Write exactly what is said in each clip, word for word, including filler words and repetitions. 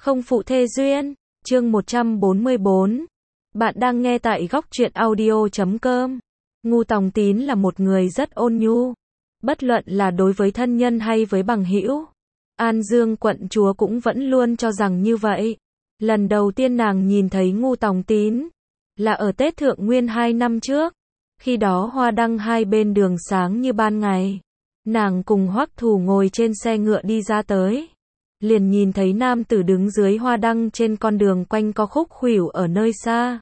Không phụ thê duyên, chương một trăm bốn mươi bốn. Bạn đang nghe tại góc truyện audio chấm com. Ngu Tòng Tín là một người rất ôn nhu, bất luận là đối với thân nhân hay với bằng hữu. An Dương quận chúa cũng vẫn luôn cho rằng như vậy. Lần đầu tiên nàng nhìn thấy Ngu Tòng Tín là ở Tết Thượng Nguyên hai năm trước. Khi đó hoa đăng hai bên đường sáng như ban ngày. Nàng cùng Hoắc Thù ngồi trên xe ngựa đi ra tới. Liền nhìn thấy nam tử đứng dưới hoa đăng trên con đường quanh co khúc khuỷu ở nơi xa.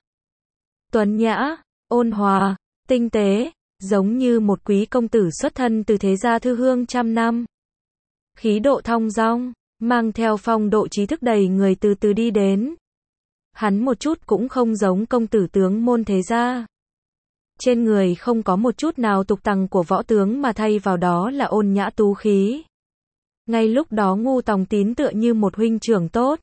Tuấn nhã, ôn hòa, tinh tế, giống như một quý công tử xuất thân từ thế gia thư hương trăm năm. Khí độ thong dong, mang theo phong độ trí thức đầy người từ từ đi đến. Hắn một chút cũng không giống công tử tướng môn thế gia. Trên người không có một chút nào tục tằng của võ tướng mà thay vào đó là ôn nhã tú khí. Ngay lúc đó Ngu Tòng Tín tựa như một huynh trưởng tốt,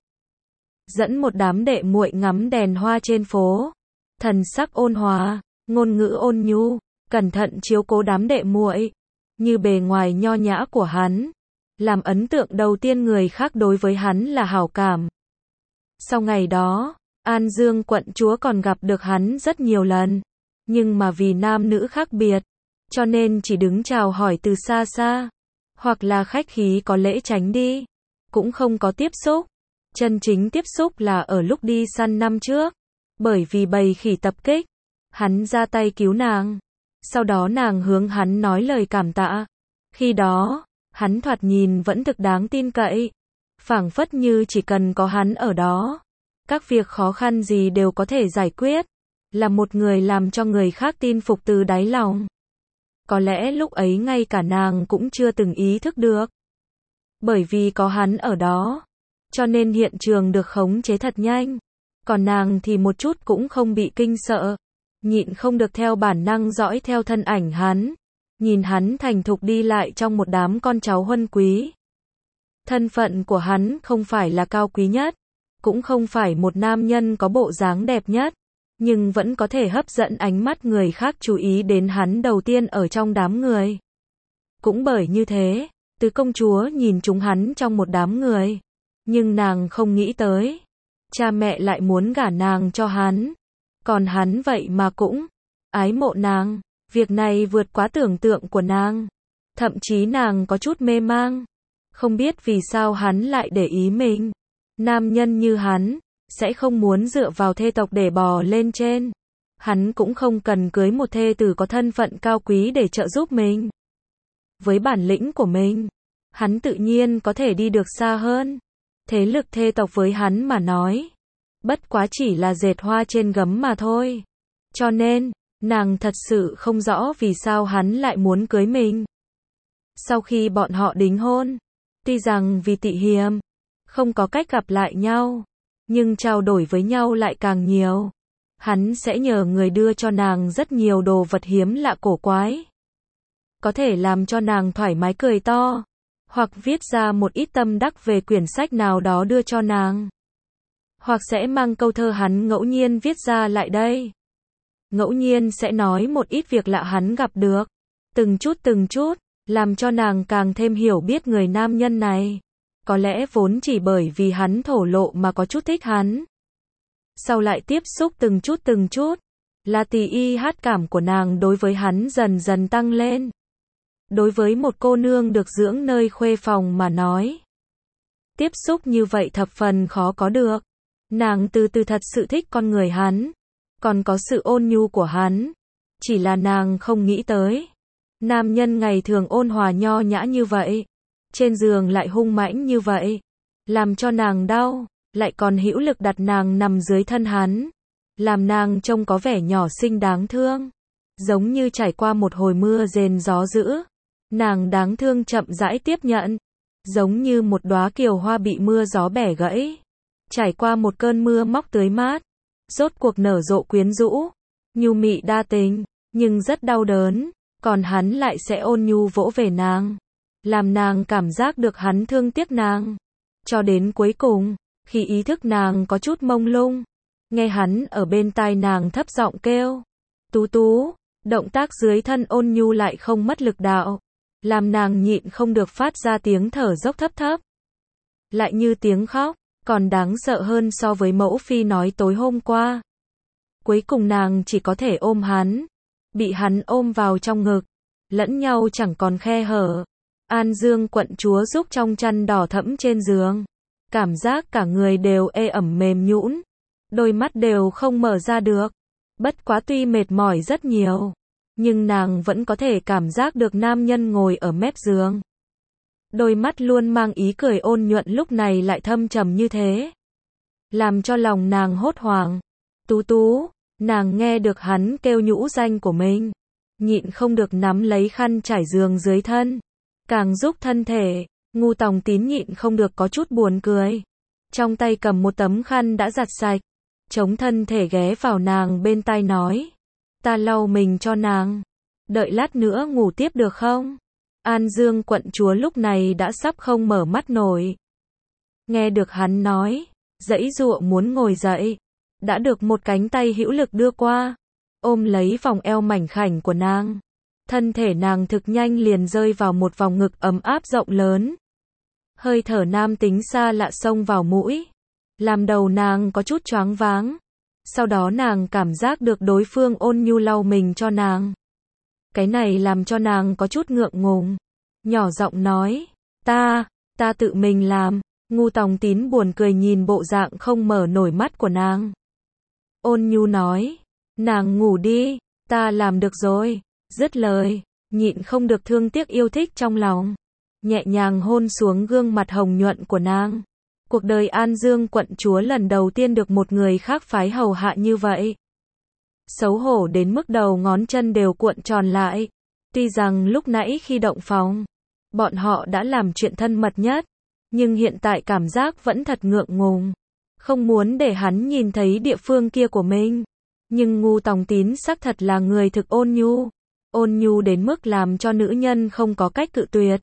dẫn một đám đệ muội ngắm đèn hoa trên phố, thần sắc ôn hòa, ngôn ngữ ôn nhu, cẩn thận chiếu cố đám đệ muội, như bề ngoài nho nhã của hắn, làm ấn tượng đầu tiên người khác đối với hắn là hảo cảm. Sau ngày đó, An Dương quận chúa còn gặp được hắn rất nhiều lần, nhưng mà vì nam nữ khác biệt, cho nên chỉ đứng chào hỏi từ xa xa, hoặc là khách khí có lễ tránh đi, cũng không có tiếp xúc. Chân chính tiếp xúc là ở lúc đi săn năm trước, bởi vì bầy khỉ tập kích, hắn ra tay cứu nàng, sau đó nàng hướng hắn nói lời cảm tạ. Khi đó, hắn thoạt nhìn vẫn thực đáng tin cậy, phảng phất như chỉ cần có hắn ở đó, các việc khó khăn gì đều có thể giải quyết, là một người làm cho người khác tin phục từ đáy lòng. Có lẽ lúc ấy ngay cả nàng cũng chưa từng ý thức được. Bởi vì có hắn ở đó, cho nên hiện trường được khống chế thật nhanh. Còn nàng thì một chút cũng không bị kinh sợ, nhịn không được theo bản năng dõi theo thân ảnh hắn, nhìn hắn thành thục đi lại trong một đám con cháu huân quý. Thân phận của hắn không phải là cao quý nhất, cũng không phải một nam nhân có bộ dáng đẹp nhất, nhưng vẫn có thể hấp dẫn ánh mắt người khác chú ý đến hắn đầu tiên ở trong đám người. Cũng bởi như thế, tứ công chúa nhìn chúng hắn trong một đám người, nhưng nàng không nghĩ tới, cha mẹ lại muốn gả nàng cho hắn, còn hắn vậy mà cũng ái mộ nàng. Việc này vượt quá tưởng tượng của nàng, thậm chí nàng có chút mê mang, không biết vì sao hắn lại để ý mình. Nam nhân như hắn sẽ không muốn dựa vào thê tộc để bò lên trên. Hắn cũng không cần cưới một thê tử có thân phận cao quý để trợ giúp mình. Với bản lĩnh của mình, hắn tự nhiên có thể đi được xa hơn. Thế lực thê tộc với hắn mà nói, bất quá chỉ là dệt hoa trên gấm mà thôi. Cho nên, nàng thật sự không rõ vì sao hắn lại muốn cưới mình. Sau khi bọn họ đính hôn, tuy rằng vì tị hiềm, không có cách gặp lại nhau, nhưng trao đổi với nhau lại càng nhiều. Hắn sẽ nhờ người đưa cho nàng rất nhiều đồ vật hiếm lạ cổ quái, có thể làm cho nàng thoải mái cười to, hoặc viết ra một ít tâm đắc về quyển sách nào đó đưa cho nàng, hoặc sẽ mang câu thơ hắn ngẫu nhiên viết ra lại đây. Ngẫu nhiên sẽ nói một ít việc lạ hắn gặp được, từng chút từng chút, làm cho nàng càng thêm hiểu biết người nam nhân này. Có lẽ vốn chỉ bởi vì hắn thổ lộ mà có chút thích hắn. Sau lại tiếp xúc từng chút từng chút, là tì y hát cảm của nàng đối với hắn dần dần tăng lên. Đối với một cô nương được dưỡng nơi khuê phòng mà nói, tiếp xúc như vậy thập phần khó có được. Nàng từ từ thật sự thích con người hắn, còn có sự ôn nhu của hắn. Chỉ là nàng không nghĩ tới, nam nhân ngày thường ôn hòa nho nhã như vậy, trên giường lại hung mãnh như vậy, làm cho nàng đau, lại còn hữu lực đặt nàng nằm dưới thân hắn, làm nàng trông có vẻ nhỏ xinh đáng thương, giống như trải qua một hồi mưa rền gió dữ. Nàng đáng thương chậm rãi tiếp nhận, giống như một đóa kiều hoa bị mưa gió bẻ gãy, trải qua một cơn mưa móc tưới mát, rốt cuộc nở rộ quyến rũ, nhu mị đa tình, nhưng rất đau đớn, còn hắn lại sẽ ôn nhu vỗ về nàng, làm nàng cảm giác được hắn thương tiếc nàng. Cho đến cuối cùng, khi ý thức nàng có chút mông lung, nghe hắn ở bên tai nàng thấp giọng kêu, Tú Tú, động tác dưới thân ôn nhu lại không mất lực đạo, làm nàng nhịn không được phát ra tiếng thở dốc thấp thấp. Lại như tiếng khóc, còn đáng sợ hơn so với mẫu phi nói tối hôm qua. Cuối cùng nàng chỉ có thể ôm hắn, bị hắn ôm vào trong ngực, lẫn nhau chẳng còn khe hở. An Dương quận chúa giúp trong chăn đỏ thẫm trên giường, cảm giác cả người đều ê ẩm mềm nhũn, đôi mắt đều không mở ra được. Bất quá tuy mệt mỏi rất nhiều, nhưng nàng vẫn có thể cảm giác được nam nhân ngồi ở mép giường. Đôi mắt luôn mang ý cười ôn nhuận lúc này lại thâm trầm như thế, làm cho lòng nàng hốt hoảng. Tú Tú, nàng nghe được hắn kêu nhũ danh của mình, nhịn không được nắm lấy khăn trải giường dưới thân, càng giúp thân thể. Ngu Tòng Tín nhịn không được có chút buồn cười, trong tay cầm một tấm khăn đã giặt sạch, chống thân thể ghé vào nàng bên tai nói, ta lau mình cho nàng, đợi lát nữa ngủ tiếp được không? An Dương quận chúa lúc này đã sắp không mở mắt nổi. Nghe được hắn nói, giãy giụa muốn ngồi dậy, đã được một cánh tay hữu lực đưa qua, ôm lấy vòng eo mảnh khảnh của nàng. Thân thể nàng thực nhanh liền rơi vào một vòng ngực ấm áp rộng lớn. Hơi thở nam tính xa lạ xông vào mũi, làm đầu nàng có chút choáng váng. Sau đó nàng cảm giác được đối phương ôn nhu lau mình cho nàng. Cái này làm cho nàng có chút ngượng ngùng, nhỏ giọng nói, ta, ta tự mình làm. Ngu Tòng Tín buồn cười nhìn bộ dạng không mở nổi mắt của nàng. Ôn nhu nói, nàng ngủ đi, ta làm được rồi. Dứt lời, nhịn không được thương tiếc yêu thích trong lòng, nhẹ nhàng hôn xuống gương mặt hồng nhuận của nàng. Cuộc đời An Dương quận chúa lần đầu tiên được một người khác phái hầu hạ như vậy. Xấu hổ đến mức đầu ngón chân đều cuộn tròn lại. Tuy rằng lúc nãy khi động phòng, bọn họ đã làm chuyện thân mật nhất, nhưng hiện tại cảm giác vẫn thật ngượng ngùng, không muốn để hắn nhìn thấy địa phương kia của mình. Nhưng Ngu Tòng Tín xác thật là người thực ôn nhu, ôn nhu đến mức làm cho nữ nhân không có cách cự tuyệt.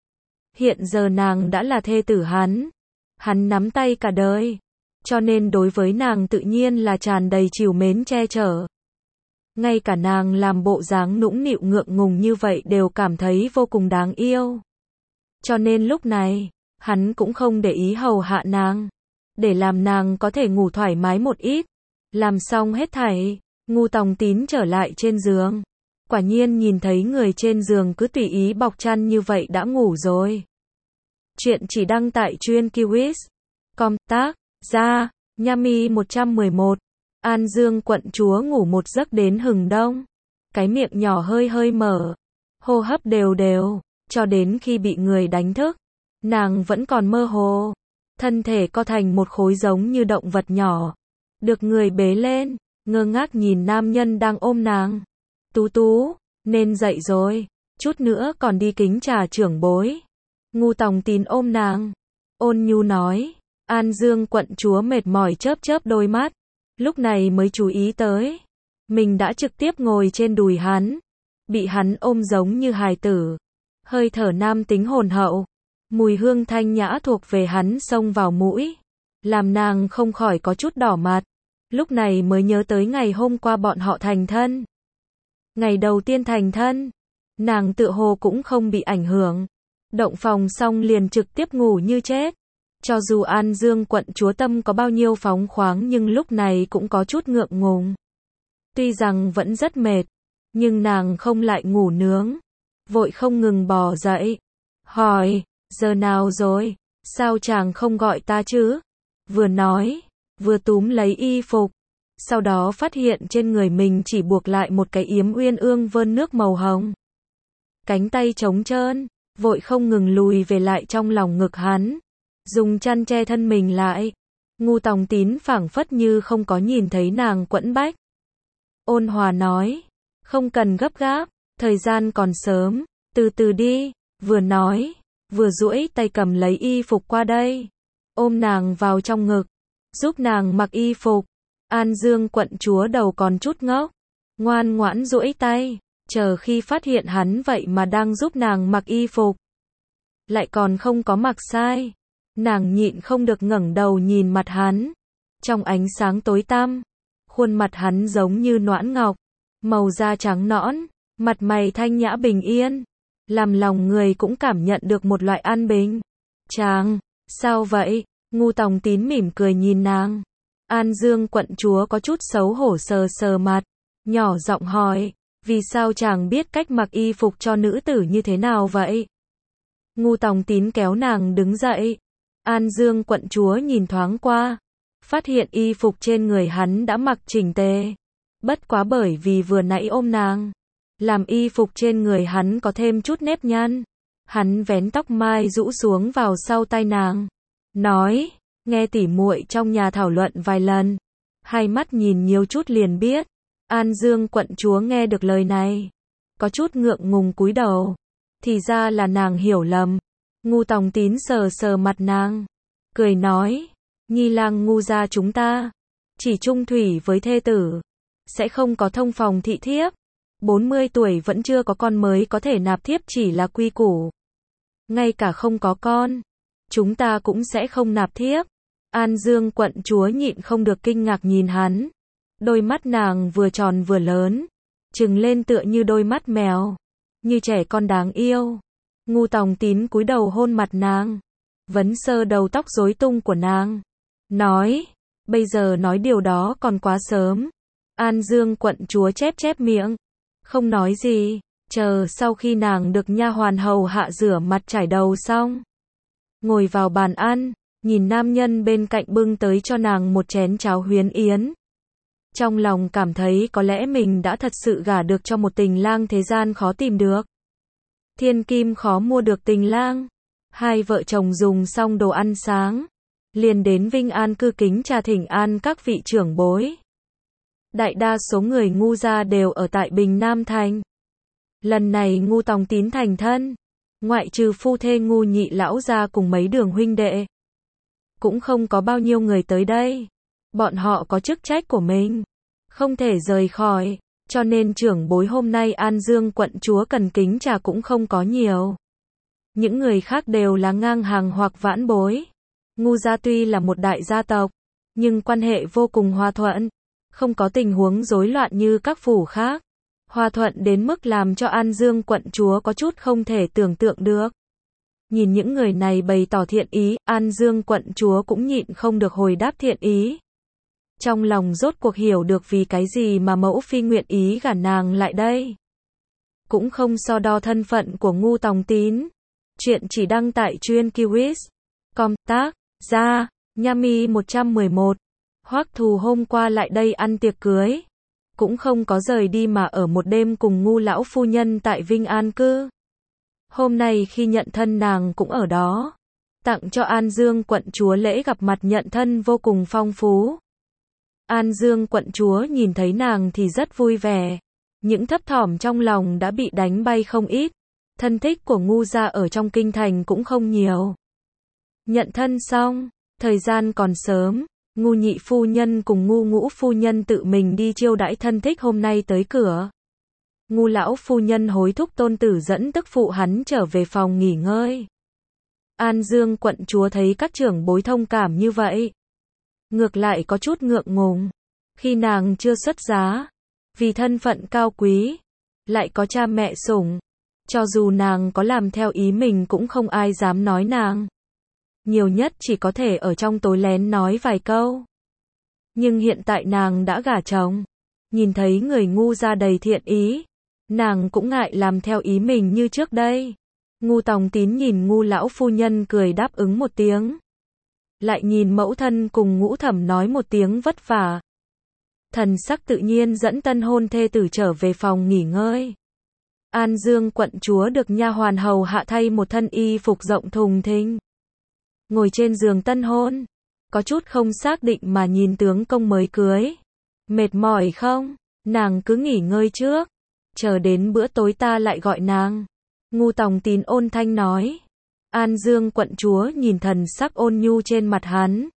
Hiện giờ nàng đã là thê tử hắn, hắn nắm tay cả đời, cho nên đối với nàng tự nhiên là tràn đầy trìu mến che chở. Ngay cả nàng làm bộ dáng nũng nịu ngượng ngùng như vậy đều cảm thấy vô cùng đáng yêu. Cho nên lúc này, hắn cũng không để ý hầu hạ nàng, để làm nàng có thể ngủ thoải mái một ít. Làm xong hết thảy, Ngu Tòng Tín trở lại trên giường. Quả nhiên nhìn thấy người trên giường cứ tùy ý bọc chăn như vậy đã ngủ rồi. Chuyện chỉ đăng tại truyện Kiwis. Com tác, ra, Nhami một trăm mười một. An Dương quận chúa ngủ một giấc đến hừng đông. Cái miệng nhỏ hơi hơi mở, hô hấp đều đều, cho đến khi bị người đánh thức. Nàng vẫn còn mơ hồ, thân thể co thành một khối giống như động vật nhỏ. Được người bế lên, ngơ ngác nhìn nam nhân đang ôm nàng. Tú Tú, nên dậy rồi, chút nữa còn đi kính trà trưởng bối. Ngu Tòng Tín ôm nàng, ôn nhu nói. An Dương quận chúa mệt mỏi chớp chớp đôi mắt, lúc này mới chú ý tới, mình đã trực tiếp ngồi trên đùi hắn, bị hắn ôm giống như hài tử. Hơi thở nam tính hồn hậu, mùi hương thanh nhã thuộc về hắn xông vào mũi, làm nàng không khỏi có chút đỏ mặt. Lúc này mới nhớ tới ngày hôm qua bọn họ thành thân. Ngày đầu tiên thành thân, nàng tựa hồ cũng không bị ảnh hưởng. Động phòng xong liền trực tiếp ngủ như chết. Cho dù An Dương quận chúa tâm có bao nhiêu phóng khoáng nhưng lúc này cũng có chút ngượng ngùng. Tuy rằng vẫn rất mệt, nhưng nàng không lại ngủ nướng. Vội không ngừng bò dậy. Hỏi, giờ nào rồi? Sao chàng không gọi ta chứ? Vừa nói, vừa túm lấy y phục. Sau đó phát hiện trên người mình chỉ buộc lại một cái yếm uyên ương vơn nước màu hồng. Cánh tay trống trơn, vội không ngừng lùi về lại trong lòng ngực hắn, dùng chăn che thân mình lại. Ngu Tòng Tín phảng phất như không có nhìn thấy nàng quẫn bách. Ôn hòa nói, không cần gấp gáp, thời gian còn sớm, từ từ đi. Vừa nói, vừa duỗi tay cầm lấy y phục qua đây, ôm nàng vào trong ngực, giúp nàng mặc y phục. An Dương quận chúa đầu còn chút ngốc, ngoan ngoãn duỗi tay, chờ khi phát hiện hắn vậy mà đang giúp nàng mặc y phục, lại còn không có mặc sai. Nàng nhịn không được ngẩng đầu nhìn mặt hắn, trong ánh sáng tối tăm, khuôn mặt hắn giống như noãn ngọc, màu da trắng nõn, mặt mày thanh nhã bình yên, làm lòng người cũng cảm nhận được một loại an bình. Chàng, sao vậy? Ngu Tòng Tín mỉm cười nhìn nàng. An Dương quận chúa có chút xấu hổ sờ sờ mặt, nhỏ giọng hỏi, vì sao chàng biết cách mặc y phục cho nữ tử như thế nào vậy? Ngu Tòng Tín kéo nàng đứng dậy. An Dương quận chúa nhìn thoáng qua, phát hiện y phục trên người hắn đã mặc chỉnh tề. Bất quá bởi vì vừa nãy ôm nàng, làm y phục trên người hắn có thêm chút nếp nhăn. Hắn vén tóc mai rũ xuống vào sau tai nàng, nói, nghe tỉ muội trong nhà thảo luận vài lần, hai mắt nhìn nhiều chút liền biết. An Dương quận chúa nghe được lời này, có chút ngượng ngùng cúi đầu, thì ra là nàng hiểu lầm. Ngu Tòng Tín sờ sờ mặt nàng, cười nói, Nhi lang Ngu gia chúng ta chỉ chung thủy với thê tử, sẽ không có thông phòng thị thiếp. bốn mươi tuổi vẫn chưa có con mới có thể nạp thiếp chỉ là quy củ. Ngay cả không có con, chúng ta cũng sẽ không nạp thiếp. An Dương quận chúa nhịn không được kinh ngạc nhìn hắn. Đôi mắt nàng vừa tròn vừa lớn, trừng lên tựa như đôi mắt mèo, như trẻ con đáng yêu. Ngu Tòng Tín cúi đầu hôn mặt nàng, vấn sơ đầu tóc rối tung của nàng, nói, bây giờ nói điều đó còn quá sớm. An Dương quận chúa chép chép miệng, không nói gì, chờ sau khi nàng được nha hoàn hầu hạ rửa mặt trải đầu xong, ngồi vào bàn ăn, nhìn nam nhân bên cạnh bưng tới cho nàng một chén cháo huyến yến. Trong lòng cảm thấy có lẽ mình đã thật sự gả được cho một tình lang thế gian khó tìm được. Thiên kim khó mua được tình lang. Hai vợ chồng dùng xong đồ ăn sáng, liền đến Vinh An cư kính trà thỉnh an các vị trưởng bối. Đại đa số người Ngu gia đều ở tại Bình Nam Thành. Lần này Ngu Tòng Tín thành thân, ngoại trừ phu thê Ngu nhị lão gia cùng mấy đường huynh đệ, cũng không có bao nhiêu người tới đây. Bọn họ có chức trách của mình, không thể rời khỏi, cho nên trưởng bối hôm nay An Dương quận chúa cần kính trà cũng không có nhiều. Những người khác đều là ngang hàng hoặc vãn bối. Ngu gia tuy là một đại gia tộc, nhưng quan hệ vô cùng hòa thuận, không có tình huống rối loạn như các phủ khác. Hòa thuận đến mức làm cho An Dương quận chúa có chút không thể tưởng tượng được. Nhìn những người này bày tỏ thiện ý, An Dương quận chúa cũng nhịn không được hồi đáp thiện ý. Trong lòng rốt cuộc hiểu được vì cái gì mà mẫu phi nguyện ý gả nàng lại đây. Cũng không so đo thân phận của Ngu Tòng Tín. Chuyện chỉ đăng tại Truyện Kiwis. Com tác, ra, Nhami một trăm mười một. Hoắc Thù hôm qua lại đây ăn tiệc cưới, cũng không có rời đi mà ở một đêm cùng Ngu lão phu nhân tại Vinh An cư. Hôm nay khi nhận thân nàng cũng ở đó, tặng cho An Dương quận chúa lễ gặp mặt nhận thân vô cùng phong phú. An Dương quận chúa nhìn thấy nàng thì rất vui vẻ, những thấp thỏm trong lòng đã bị đánh bay không ít. Thân thích của Ngu gia ở trong kinh thành cũng không nhiều. Nhận thân xong, thời gian còn sớm, Ngu nhị phu nhân cùng Ngu ngũ phu nhân tự mình đi chiêu đãi thân thích hôm nay tới cửa. Ngu lão phu nhân hối thúc tôn tử dẫn tức phụ hắn trở về phòng nghỉ ngơi. An Dương quận chúa thấy các trưởng bối thông cảm như vậy, ngược lại có chút ngượng ngùng. Khi nàng chưa xuất giá, vì thân phận cao quý, lại có cha mẹ sủng, cho dù nàng có làm theo ý mình cũng không ai dám nói nàng. Nhiều nhất chỉ có thể ở trong tối lén nói vài câu. Nhưng hiện tại nàng đã gả chồng, nhìn thấy người Ngu gia đầy thiện ý, nàng cũng ngại làm theo ý mình như trước đây. Ngu Tòng Tín nhìn Ngu lão phu nhân cười đáp ứng một tiếng, lại nhìn mẫu thân cùng Ngũ thẩm nói một tiếng vất vả. Thần sắc tự nhiên dẫn tân hôn thê tử trở về phòng nghỉ ngơi. An Dương quận chúa được nha hoàn hầu hạ thay một thân y phục rộng thùng thình, ngồi trên giường tân hôn, có chút không xác định mà nhìn tướng công mới cưới. Mệt mỏi không? Nàng cứ nghỉ ngơi trước, chờ đến bữa tối ta lại gọi nàng. Ngu Tòng Tín ôn thanh nói. An Dương quận chúa nhìn thần sắc ôn nhu trên mặt hắn,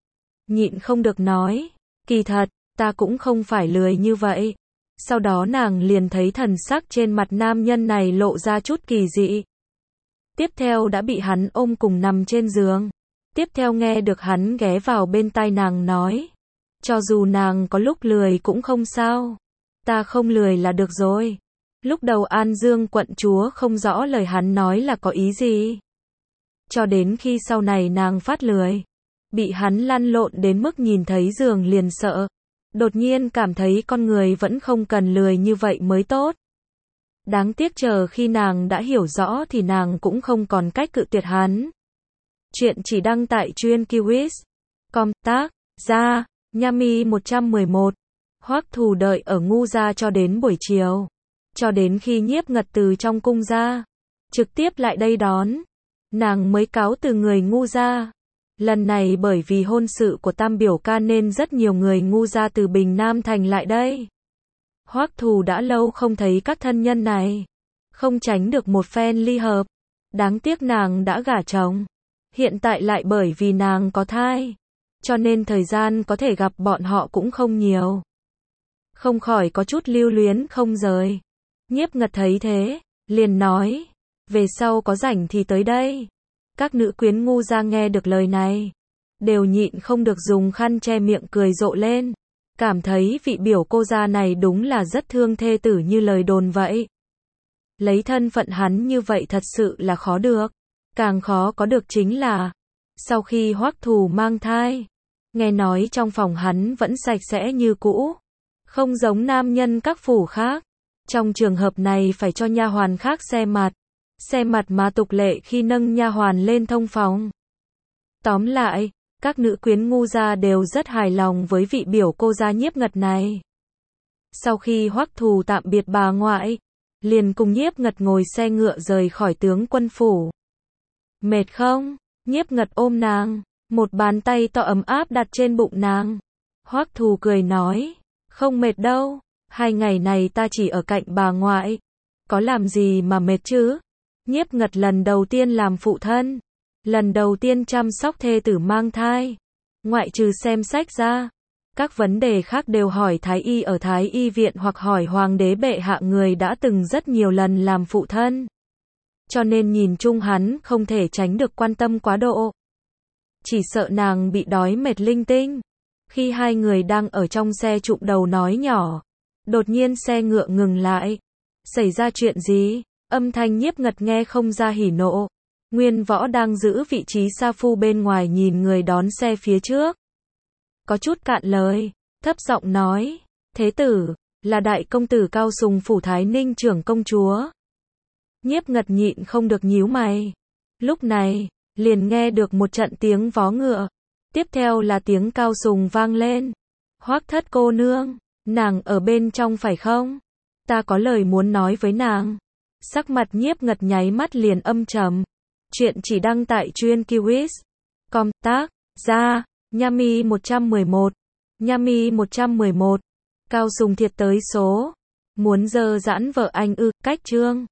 nhịn không được nói, kỳ thật, ta cũng không phải lười như vậy. Sau đó nàng liền thấy thần sắc trên mặt nam nhân này lộ ra chút kỳ dị. Tiếp theo đã bị hắn ôm cùng nằm trên giường. Tiếp theo nghe được hắn ghé vào bên tai nàng nói, cho dù nàng có lúc lười cũng không sao, ta không lười là được rồi. Lúc đầu An Dương quận chúa không rõ lời hắn nói là có ý gì, cho đến khi sau này nàng phát lười, bị hắn lăn lộn đến mức nhìn thấy giường liền sợ. Đột nhiên cảm thấy con người vẫn không cần lười như vậy mới tốt. Đáng tiếc chờ khi nàng đã hiểu rõ thì nàng cũng không còn cách cự tuyệt hắn. Chuyện chỉ đăng tại truyện.kiwis chấm com. Tác giả Nhami một trăm mười một. Hoắc Thù đợi ở Ngu gia cho đến buổi chiều, cho đến khi Nhiếp Ngật từ trong cung ra, trực tiếp lại đây đón, nàng mới cáo từ người Ngu gia. Lần này bởi vì hôn sự của Tam biểu ca nên rất nhiều người Ngu gia từ Bình Nam thành lại đây. Hoắc Thù đã lâu không thấy các thân nhân này, không tránh được một phen ly hợp. Đáng tiếc nàng đã gả chồng, hiện tại lại bởi vì nàng có thai, cho nên thời gian có thể gặp bọn họ cũng không nhiều. Không khỏi có chút lưu luyến không rời. Nhiếp Ngật thấy thế, liền nói, về sau có rảnh thì tới đây. Các nữ quyến Ngu gia nghe được lời này, đều nhịn không được dùng khăn che miệng cười rộ lên, cảm thấy vị biểu cô gia này đúng là rất thương thê tử như lời đồn vậy. Lấy thân phận hắn như vậy thật sự là khó được, càng khó có được chính là, sau khi Hoắc Thù mang thai, nghe nói trong phòng hắn vẫn sạch sẽ như cũ, không giống nam nhân các phủ khác. Trong trường hợp này phải cho nha hoàn khác xe mặt, xe mặt mà tục lệ khi nâng nha hoàn lên thông phòng. Tóm lại, các nữ quyến Ngu gia đều rất hài lòng với vị biểu cô gia Nhiếp Ngật này. Sau khi Hoắc Thù tạm biệt bà ngoại, liền cùng Nhiếp Ngật ngồi xe ngựa rời khỏi tướng quân phủ. Mệt không? Nhiếp Ngật ôm nàng, một bàn tay to ấm áp đặt trên bụng nàng. Hoắc Thù cười nói, không mệt đâu, hai ngày này ta chỉ ở cạnh bà ngoại, có làm gì mà mệt chứ? Nhiếp Ngật lần đầu tiên làm phụ thân, lần đầu tiên chăm sóc thê tử mang thai, ngoại trừ xem sách ra, các vấn đề khác đều hỏi thái y ở thái y viện hoặc hỏi hoàng đế bệ hạ, người đã từng rất nhiều lần làm phụ thân. Cho nên nhìn chung hắn không thể tránh được quan tâm quá độ. Chỉ sợ nàng bị đói mệt linh tinh. Khi hai người đang ở trong xe trụm đầu nói nhỏ, đột nhiên xe ngựa ngừng lại. Xảy ra chuyện gì? Âm thanh Nhiếp Ngật nghe không ra hỉ nộ. Nguyên Võ đang giữ vị trí sa phu bên ngoài nhìn người đón xe phía trước, có chút cạn lời, thấp giọng nói, thế tử, là đại công tử Cao Sùng phủ Thái Ninh trưởng công chúa. Nhiếp Ngật nhịn không được nhíu mày. Lúc này, liền nghe được một trận tiếng vó ngựa, tiếp theo là tiếng Cao Sùng vang lên. Hoắc thất cô nương, nàng ở bên trong phải không? Ta có lời muốn nói với nàng. Sắc mặt Nhiếp Ngật nháy mắt liền âm trầm. Chuyện chỉ đăng tại truyện.kiwis chấm com. Tác giả Nhami một trăm mười một. Nhami một trăm mười một. Cao Sùng thiệt tới số, muốn dơ giãn vợ anh ư? Cách chương